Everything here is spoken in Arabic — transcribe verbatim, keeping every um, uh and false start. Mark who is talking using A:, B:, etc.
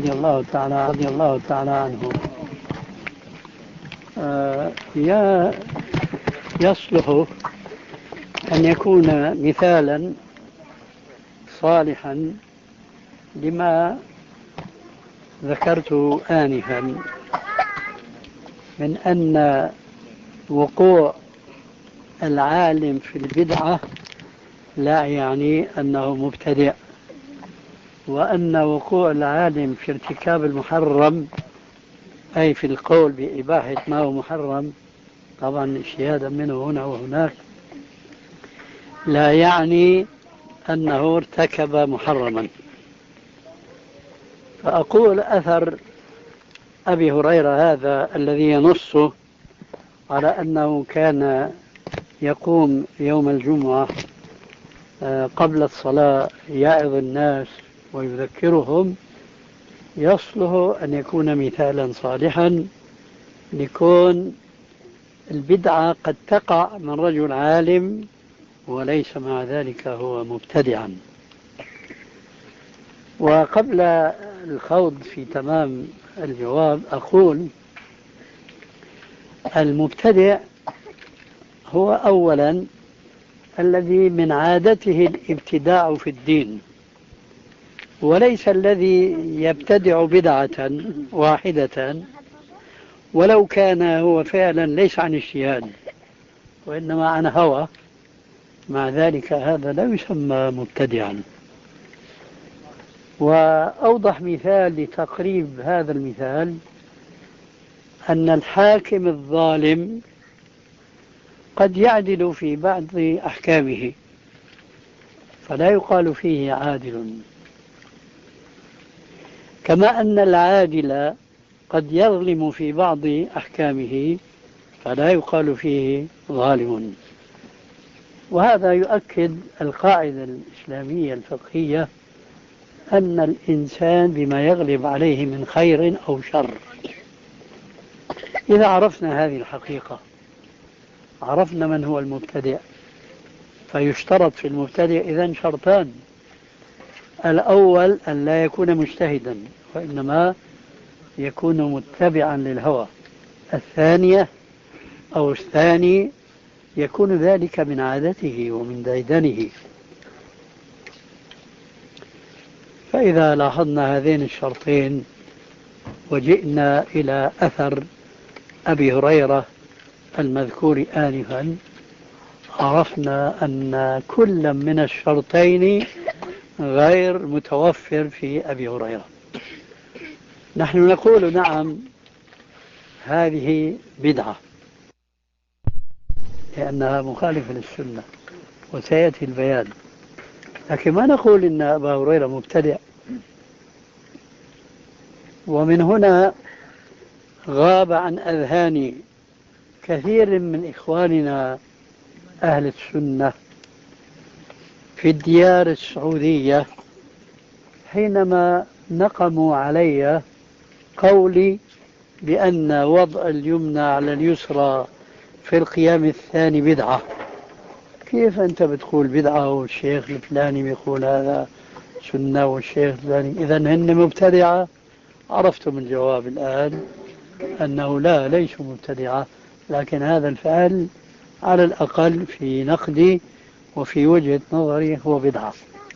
A: رضي الله تعالى رضي الله تعالى عنه آه يا يصلح أن يكون مثالا صالحا لما ذكرت آنفا من أن وقوع العالم في البدعة لا يعني أنه مبتدع، وأن وقوع العالم في ارتكاب المحرم أي في القول بإباحة ما هو محرم طبعا اجتهادا منه هنا وهناك لا يعني أنه ارتكب محرما. فأقول أثر أبي هريرة هذا الذي ينص على أنه كان يقوم يوم الجمعة قبل الصلاة يعظ الناس ويذكرهم، يصلح أن يكون مثالا صالحا لكون البدعة قد تقع من رجل عالم وليس مع ذلك هو مبتدعا. وقبل الخوض في تمام الجواب أقول المبتدع هو أولا الذي من عادته الابتداع في الدين، وليس الذي يبتدع بدعة واحدة ولو كان هو فعلا ليس عن اجتهاد وإنما عن هوى، مع ذلك هذا لا يسمى مبتدعا. وأوضح مثال لتقريب هذا المثال أن الحاكم الظالم قد يعدل في بعض أحكامه فلا يقال فيه عادل، كما أن العادل قد يظلم في بعض أحكامه فلا يقال فيه ظالم. وهذا يؤكد القاعدة الإسلامية الفقهية أن الإنسان بما يغلب عليه من خير أو شر. إذا عرفنا هذه الحقيقة عرفنا من هو المبتدع، فيشترط في المبتدع إذن شرطان: الأول أن لا يكون مجتهدا وإنما يكون متبعا للهوى، الثانية أو الثاني يكون ذلك من عادته ومن ديدنه. فإذا لاحظنا هذين الشرطين وجئنا إلى أثر أبي هريرة المذكور آنفا عرفنا أن كل من الشرطين غير متوفر في أبي هريرة. نحن نقول نعم هذه بدعة لأنها مخالفة للسنة وسيأتي البيان، لكن ما نقول إن أبا هريرة مبتدع. ومن هنا غاب عن أذهان كثير من إخواننا أهل السنة في الديار السعودية حينما نقموا علي قولي بأن وضع اليمنى على اليسرى في القيام الثاني بدعة. كيف أنت بتقول بدعة والشيخ الفلاني بيقول هذا سنة والشيخ الفلاني إذن هن مبتدعة؟ عرفتم الجواب الآن أنه لا، ليسوا مبتدعة، لكن هذا الفعل على الأقل في نقدي وفي وجهة نظري هو بدعة.